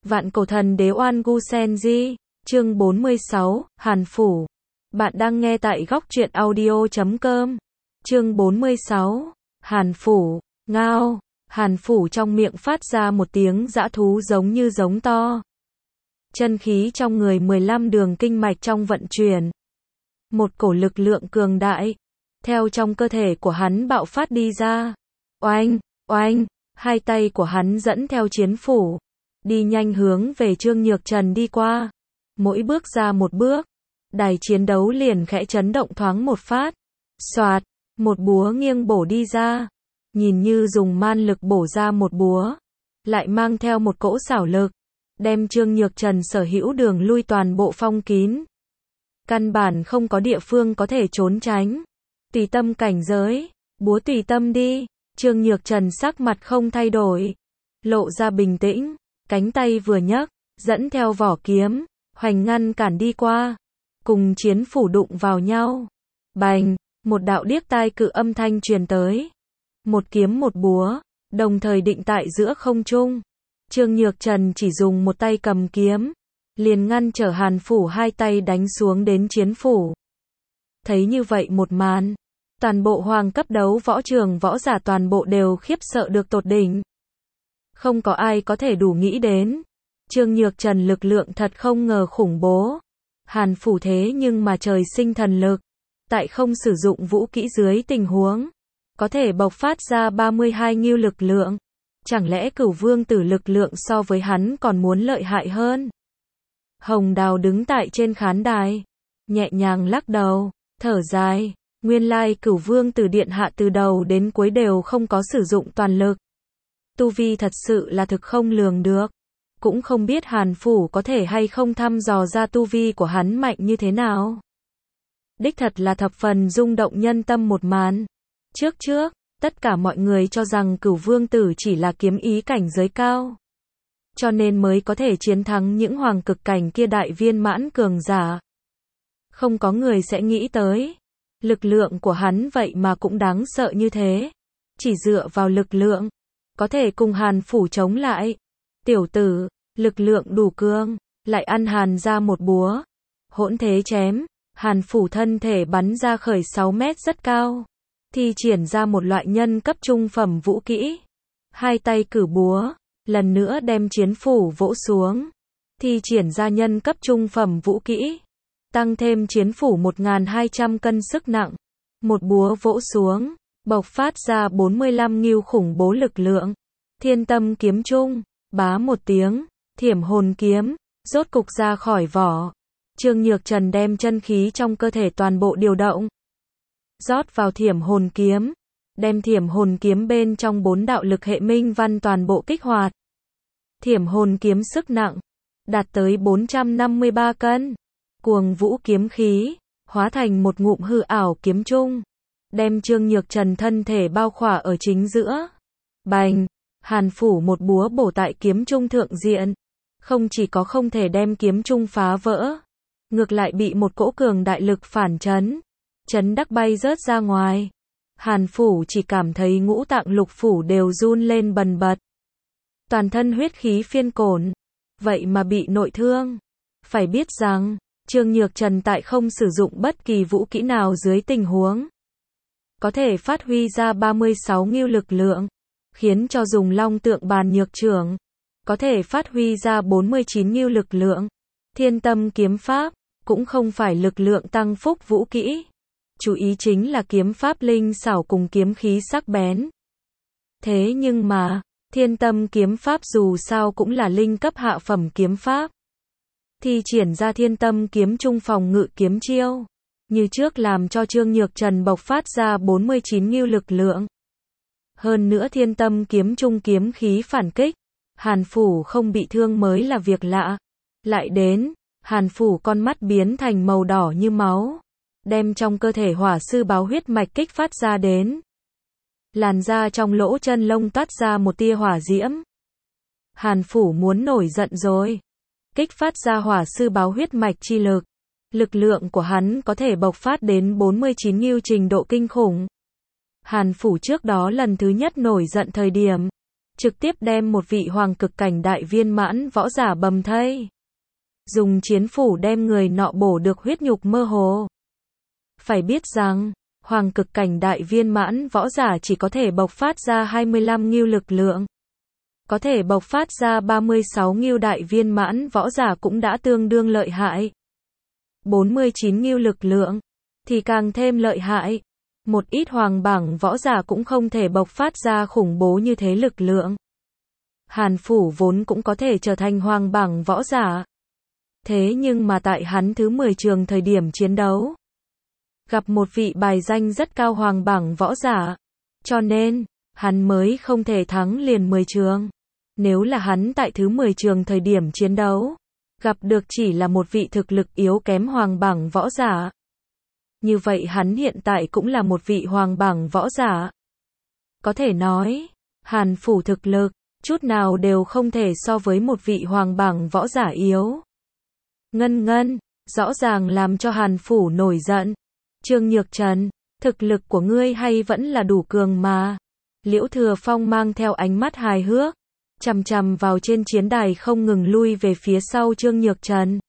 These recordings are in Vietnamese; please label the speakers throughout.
Speaker 1: Vạn cổ thần đế Oan Gu Senji, chương 46, Hàn Phủ. Bạn đang nghe tại góc truyện audio.com. Chương 46, Hàn Phủ, ngao. Hàn Phủ trong miệng phát ra một tiếng dã thú giống như giống to. Chân khí trong người 15 đường kinh mạch trong vận chuyển. Một cổ lực lượng cường đại, theo trong cơ thể của hắn bạo phát đi ra. Oanh, oanh, hai tay của hắn dẫn theo chiến phủ, đi nhanh hướng về Trương Nhược Trần đi qua. Mỗi bước ra một bước, đài chiến đấu liền khẽ chấn động thoáng một phát. Xoạt, một búa nghiêng bổ đi ra. Nhìn như dùng man lực bổ ra một búa, lại mang theo một cỗ xảo lực, đem Trương Nhược Trần sở hữu đường lui toàn bộ phong kín. Căn bản không có địa phương có thể trốn tránh. Tùy tâm cảnh giới, búa tùy tâm đi. Trương Nhược Trần sắc mặt không thay đổi, lộ ra bình tĩnh, cánh tay vừa nhấc, dẫn theo vỏ kiếm, hoành ngăn cản đi qua, cùng chiến phủ đụng vào nhau. Bành, một đạo điếc tai cự âm thanh truyền tới. Một kiếm một búa, đồng thời định tại giữa không trung. Trương Nhược Trần chỉ dùng một tay cầm kiếm, liền ngăn trở Hàn Phủ hai tay đánh xuống đến chiến phủ. Thấy như vậy một màn, toàn bộ hoàng cấp đấu võ trường võ giả toàn bộ đều khiếp sợ được tột đỉnh. Không có ai có thể đủ nghĩ đến. Trương Nhược Trần lực lượng thật không ngờ khủng bố. Hàn Phủ thế nhưng mà trời sinh thần lực. Tại không sử dụng vũ kỹ dưới tình huống, có thể bộc phát ra 32 ngưu lực lượng. Chẳng lẽ Cửu Vương Tử lực lượng so với hắn còn muốn lợi hại hơn? Hồng Đào đứng tại trên khán đài, nhẹ nhàng lắc đầu, thở dài. Nguyên lai Cửu Vương Tử điện hạ từ đầu đến cuối đều không có sử dụng toàn lực. Tu vi thật sự là thực không lường được. Cũng không biết Hàn Phủ có thể hay không thăm dò ra tu vi của hắn mạnh như thế nào. Đích thật là thập phần rung động nhân tâm một màn. Trước, tất cả mọi người cho rằng Cửu Vương Tử chỉ là kiếm ý cảnh giới cao, cho nên mới có thể chiến thắng những hoàng cực cảnh kia đại viên mãn cường giả. Không có người sẽ nghĩ tới, lực lượng của hắn vậy mà cũng đáng sợ như thế. Chỉ dựa vào lực lượng, có thể cùng Hàn Phủ chống lại. Tiểu tử, lực lượng đủ cường, lại ăn Hàn ra một búa. Hỗn thế chém, Hàn Phủ thân thể bắn ra khởi 6 mét rất cao. Thi triển ra một loại nhân cấp trung phẩm vũ kỹ. Hai tay cử búa, lần nữa đem chiến phủ vỗ xuống. Thi triển ra nhân cấp trung phẩm vũ kỹ. Tăng thêm chiến phủ 1200 cân sức nặng. Một búa vỗ xuống, bộc phát ra 45 ngưu khủng bố lực lượng. Thiên tâm kiếm trung, bá một tiếng, thiểm hồn kiếm, rốt cục ra khỏi vỏ. Trương Nhược Trần đem chân khí trong cơ thể toàn bộ điều động, rót vào thiểm hồn kiếm, đem thiểm hồn kiếm bên trong 4 đạo lực hệ minh văn toàn bộ kích hoạt. Thiểm hồn kiếm sức nặng đạt tới 453 cân. Cuồng vũ kiếm khí hóa thành một ngụm hư ảo kiếm trung, đem Trương Nhược Trần thân thể bao khỏa ở chính giữa. Bành, Hàn Phủ một búa bổ tại kiếm trung thượng diện, không chỉ có không thể đem kiếm trung phá vỡ, ngược lại bị một cỗ cường đại lực phản chấn đắc bay rớt ra ngoài. Hàn Phủ chỉ cảm thấy ngũ tạng lục phủ đều run lên bần bật. Toàn thân huyết khí phiên cổn, vậy mà bị nội thương. Phải biết rằng, Trương Nhược Trần tại không sử dụng bất kỳ vũ kỹ nào dưới tình huống, có thể phát huy ra 36 ngưu lực lượng, khiến cho dùng long tượng bàn nhược trưởng, có thể phát huy ra 49 ngưu lực lượng. Thiên tâm kiếm pháp, cũng không phải lực lượng tăng phúc vũ kỹ. Chú ý chính là kiếm pháp linh xảo cùng kiếm khí sắc bén. Thế nhưng mà, thiên tâm kiếm pháp dù sao cũng là linh cấp hạ phẩm kiếm pháp. Thi triển ra thiên tâm kiếm trung phòng ngự kiếm chiêu, như trước làm cho Trương Nhược Trần bộc phát ra 49 ngưu lực lượng. Hơn nữa thiên tâm kiếm trung kiếm khí phản kích, Hàn Phủ không bị thương mới là việc lạ. Lại đến, Hàn Phủ con mắt biến thành màu đỏ như máu, đem trong cơ thể hỏa sư báo huyết mạch kích phát ra đến. Làn da trong lỗ chân lông toát ra một tia hỏa diễm. Hàn Phủ muốn nổi giận rồi. Kích phát ra hỏa sư báo huyết mạch chi lực. Lực lượng của hắn có thể bộc phát đến 49 ngưu trình độ kinh khủng. Hàn Phủ trước đó lần thứ nhất nổi giận thời điểm, trực tiếp đem một vị hoàng cực cảnh đại viên mãn võ giả bầm thây. Dùng chiến phủ đem người nọ bổ được huyết nhục mơ hồ. Phải biết rằng, hoàng cực cảnh đại viên mãn võ giả chỉ có thể bộc phát ra 25 ngưu lực lượng. Có thể bộc phát ra 36 ngưu đại viên mãn võ giả cũng đã tương đương lợi hại. 49 ngưu lực lượng thì càng thêm lợi hại. Một ít hoàng bảng võ giả cũng không thể bộc phát ra khủng bố như thế lực lượng. Hàn Phủ vốn cũng có thể trở thành hoàng bảng võ giả. Thế nhưng mà tại hắn thứ 10 trường thời điểm chiến đấu, gặp một vị bài danh rất cao hoàng bảng võ giả, cho nên, hắn mới không thể thắng liền 10 trường. Nếu là hắn tại thứ 10 trường thời điểm chiến đấu, gặp được chỉ là một vị thực lực yếu kém hoàng bảng võ giả. Như vậy hắn hiện tại cũng là một vị hoàng bảng võ giả. Có thể nói, Hàn Phủ thực lực, chút nào đều không thể so với một vị hoàng bảng võ giả yếu. Ngân, rõ ràng làm cho Hàn Phủ nổi giận. Trương Nhược Trần, thực lực của ngươi hay vẫn là đủ cường mà. Liễu Thừa Phong mang theo ánh mắt hài hước, chằm chằm vào trên chiến đài không ngừng lui về phía sau Trương Nhược Trần.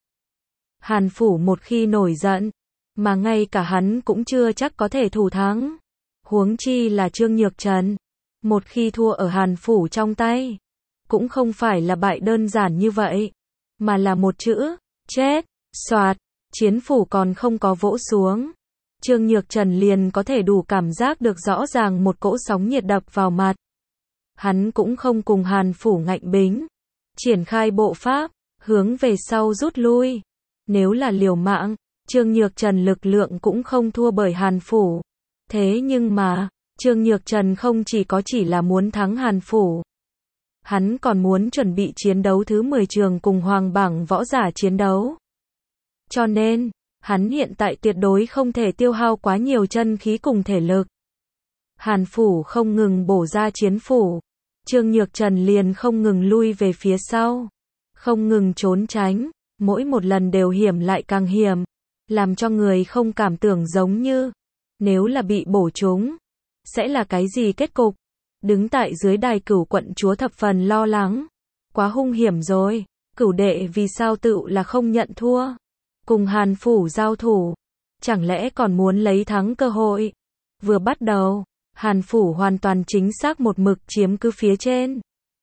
Speaker 1: Hàn Phủ một khi nổi giận, mà ngay cả hắn cũng chưa chắc có thể thủ thắng. Huống chi là Trương Nhược Trần, một khi thua ở Hàn Phủ trong tay, cũng không phải là bại đơn giản như vậy, mà là một chữ, chết. Soạt, chiến phủ còn không có vỗ xuống. Trương Nhược Trần liền có thể đủ cảm giác được rõ ràng một cỗ sóng nhiệt đập vào mặt. Hắn cũng không cùng Hàn Phủ ngạnh bính, triển khai bộ pháp, hướng về sau rút lui. Nếu là liều mạng, Trương Nhược Trần lực lượng cũng không thua bởi Hàn Phủ. Thế nhưng mà, Trương Nhược Trần không chỉ là muốn thắng Hàn Phủ. Hắn còn muốn chuẩn bị chiến đấu thứ 10 trường cùng hoàng bảng võ giả chiến đấu. Cho nên, hắn hiện tại tuyệt đối không thể tiêu hao quá nhiều chân khí cùng thể lực. Hàn Phủ không ngừng bổ ra chiến phủ, Trương Nhược Trần liền không ngừng lui về phía sau, không ngừng trốn tránh, mỗi một lần đều hiểm lại càng hiểm, làm cho người không cảm tưởng giống như, nếu là bị bổ trúng, sẽ là cái gì kết cục. Đứng tại dưới đài Cửu quận chúa thập phần lo lắng, quá hung hiểm rồi, Cửu đệ vì sao tự là không nhận thua, cùng Hàn Phủ giao thủ, chẳng lẽ còn muốn lấy thắng cơ hội. Vừa bắt đầu, Hàn Phủ hoàn toàn chính xác một mực chiếm cứ phía trên.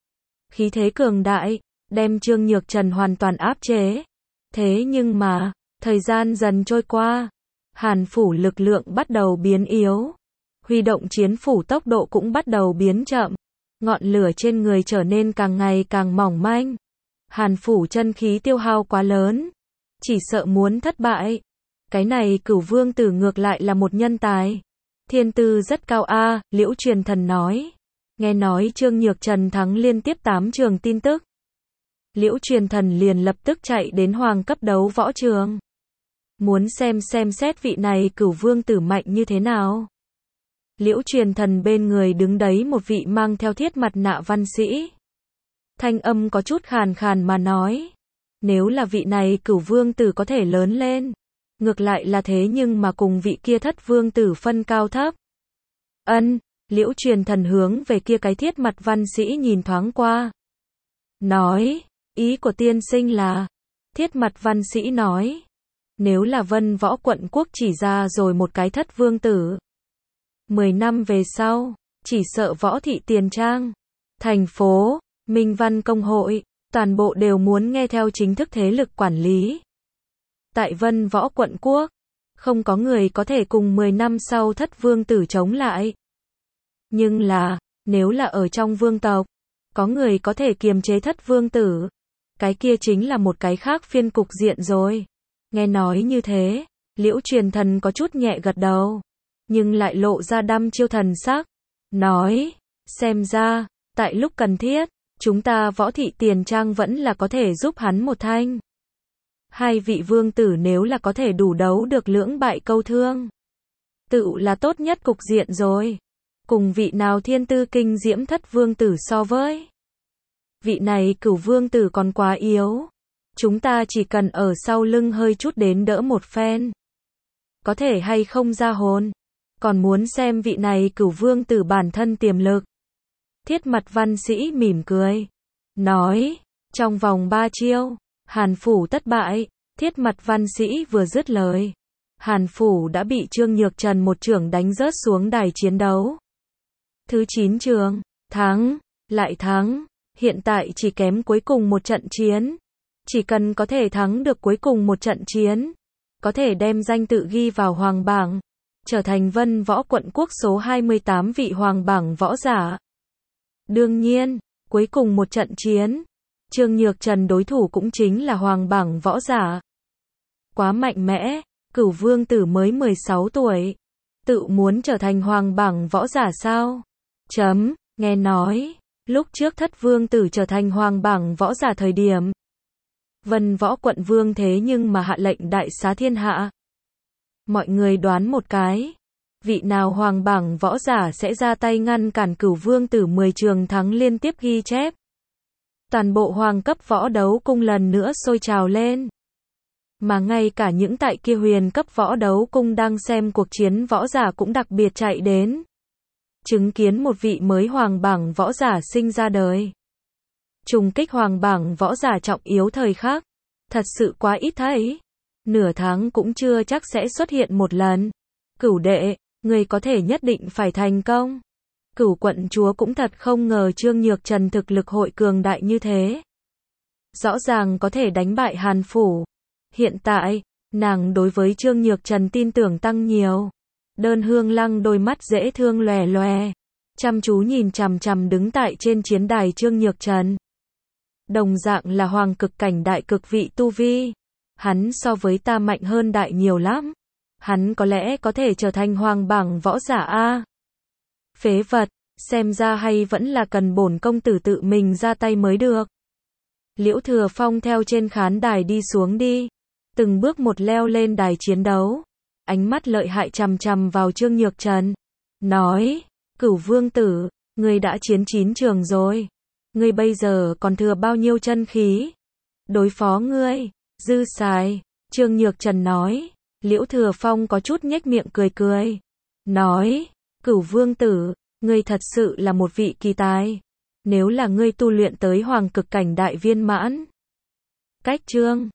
Speaker 1: Khí thế cường đại, đem Trương Nhược Trần hoàn toàn áp chế. Thế nhưng mà, thời gian dần trôi qua, Hàn Phủ lực lượng bắt đầu biến yếu. Huy động chiến phủ tốc độ cũng bắt đầu biến chậm. Ngọn lửa trên người trở nên càng ngày càng mỏng manh. Hàn Phủ chân khí tiêu hao quá lớn, chỉ sợ muốn thất bại. Cái này Cửu Vương Tử ngược lại là một nhân tài. Thiên tư rất cao a, Liễu Truyền Thần nói. Nghe nói Trương Nhược Trần thắng liên tiếp 8 trường tin tức. Liễu Truyền Thần liền lập tức chạy đến hoàng cấp đấu võ trường. Muốn xem xét vị này Cửu Vương Tử mạnh như thế nào. Liễu Truyền Thần bên người đứng đấy một vị mang theo thiết mặt nạ văn sĩ. Thanh âm có chút khàn khàn mà nói. Nếu là vị này Cửu Vương Tử có thể lớn lên, ngược lại là thế nhưng mà cùng vị kia Thất Vương Tử phân cao thấp. Liễu Truyền Thần hướng về kia cái thiết mặt văn sĩ nhìn thoáng qua. Nói, ý của tiên sinh là, thiết mặt văn sĩ nói, nếu là Vân Võ quận quốc chỉ ra rồi một cái Thất Vương Tử, 10 năm về sau, chỉ sợ Võ thị Tiền Trang, thành phố, Minh Văn Công hội, toàn bộ đều muốn nghe theo chính thức thế lực quản lý. Tại Vân Võ quận quốc, không có người có thể cùng 10 năm sau Thất Vương Tử chống lại. Nhưng là, nếu là ở trong vương tộc, có người có thể kiềm chế Thất Vương Tử, cái kia chính là một cái khác phiên cục diện rồi. Nghe nói như thế, Liễu Truyền Thần có chút nhẹ gật đầu, nhưng lại lộ ra đăm chiêu thần sắc, nói, xem ra, tại lúc cần thiết, chúng ta Võ thị Tiền Trang vẫn là có thể giúp hắn một thanh. Hai vị vương tử nếu là có thể đủ đấu được lưỡng bại câu thương, tự là tốt nhất cục diện rồi. Cùng vị nào thiên tư kinh diễm Thất Vương Tử so với. Vị này Cửu Vương Tử còn quá yếu. Chúng ta chỉ cần ở sau lưng hơi chút đến đỡ một phen. Có thể hay không ra hồn. Còn muốn xem vị này Cửu Vương Tử bản thân tiềm lực. Thiết Mặt Văn Sĩ mỉm cười, nói, trong vòng 3 chiêu, Hàn Phủ tất bại. Thiết Mặt Văn Sĩ vừa dứt lời, Hàn Phủ đã bị Trương Nhược Trần một chưởng đánh rớt xuống đài chiến đấu. Thứ 9 trường, thắng, lại thắng, hiện tại chỉ kém cuối cùng một trận chiến. Chỉ cần có thể thắng được cuối cùng một trận chiến, có thể đem danh tự ghi vào hoàng bảng, trở thành Vân Võ Quận Quốc số 28 vị hoàng bảng võ giả. Đương nhiên, cuối cùng một trận chiến, Trương Nhược Trần đối thủ cũng chính là hoàng bảng võ giả. Quá mạnh mẽ, Cửu Vương Tử mới 16 tuổi, tự muốn trở thành hoàng bảng võ giả sao? Nghe nói, lúc trước Thất Vương Tử trở thành hoàng bảng võ giả thời điểm, Vân Võ Quận Vương thế nhưng mà hạ lệnh đại xá thiên hạ. Mọi người đoán một cái, vị nào hoàng bảng võ giả sẽ ra tay ngăn cản Cửu Vương Tử 10 trường thắng liên tiếp ghi chép. Toàn bộ hoàng cấp võ đấu cung lần nữa sôi trào lên. Mà ngay cả những tại kia huyền cấp võ đấu cung đang xem cuộc chiến võ giả cũng đặc biệt chạy đến, chứng kiến một vị mới hoàng bảng võ giả sinh ra đời. Trùng kích hoàng bảng võ giả trọng yếu thời khắc, thật sự quá ít thấy. Nửa tháng cũng chưa chắc sẽ xuất hiện một lần. Cửu đệ, người có thể nhất định phải thành công. Cửu quận chúa cũng thật không ngờ Trương Nhược Trần thực lực hội cường đại như thế. Rõ ràng có thể đánh bại Hàn Phủ. Hiện tại, nàng đối với Trương Nhược Trần tin tưởng tăng nhiều. Đơn Hương Lăng đôi mắt dễ thương lòe lòe, chăm chú nhìn chằm chằm đứng tại trên chiến đài Trương Nhược Trần. Đồng dạng là hoàng cực cảnh đại cực vị tu vi. Hắn so với ta mạnh hơn đại nhiều lắm. Hắn có lẽ có thể trở thành hoàng bảng võ giả a. Phế vật, xem ra hay vẫn là cần bổn công tử tự mình ra tay mới được. Liễu Thừa Phong theo trên khán đài đi xuống đi, từng bước một leo lên đài chiến đấu, ánh mắt lợi hại chằm chằm vào Trương Nhược Trần, nói, Cửu Vương Tử, ngươi đã chiến 9 trường rồi, ngươi bây giờ còn thừa bao nhiêu chân khí? Đối phó ngươi, dư xài. Trương Nhược Trần nói. Liễu Thừa Phong có chút nhếch miệng cười cười, nói, Cửu Vương Tử, ngươi thật sự là một vị kỳ tài. Nếu là ngươi tu luyện tới hoàng cực cảnh đại viên mãn, cách Trương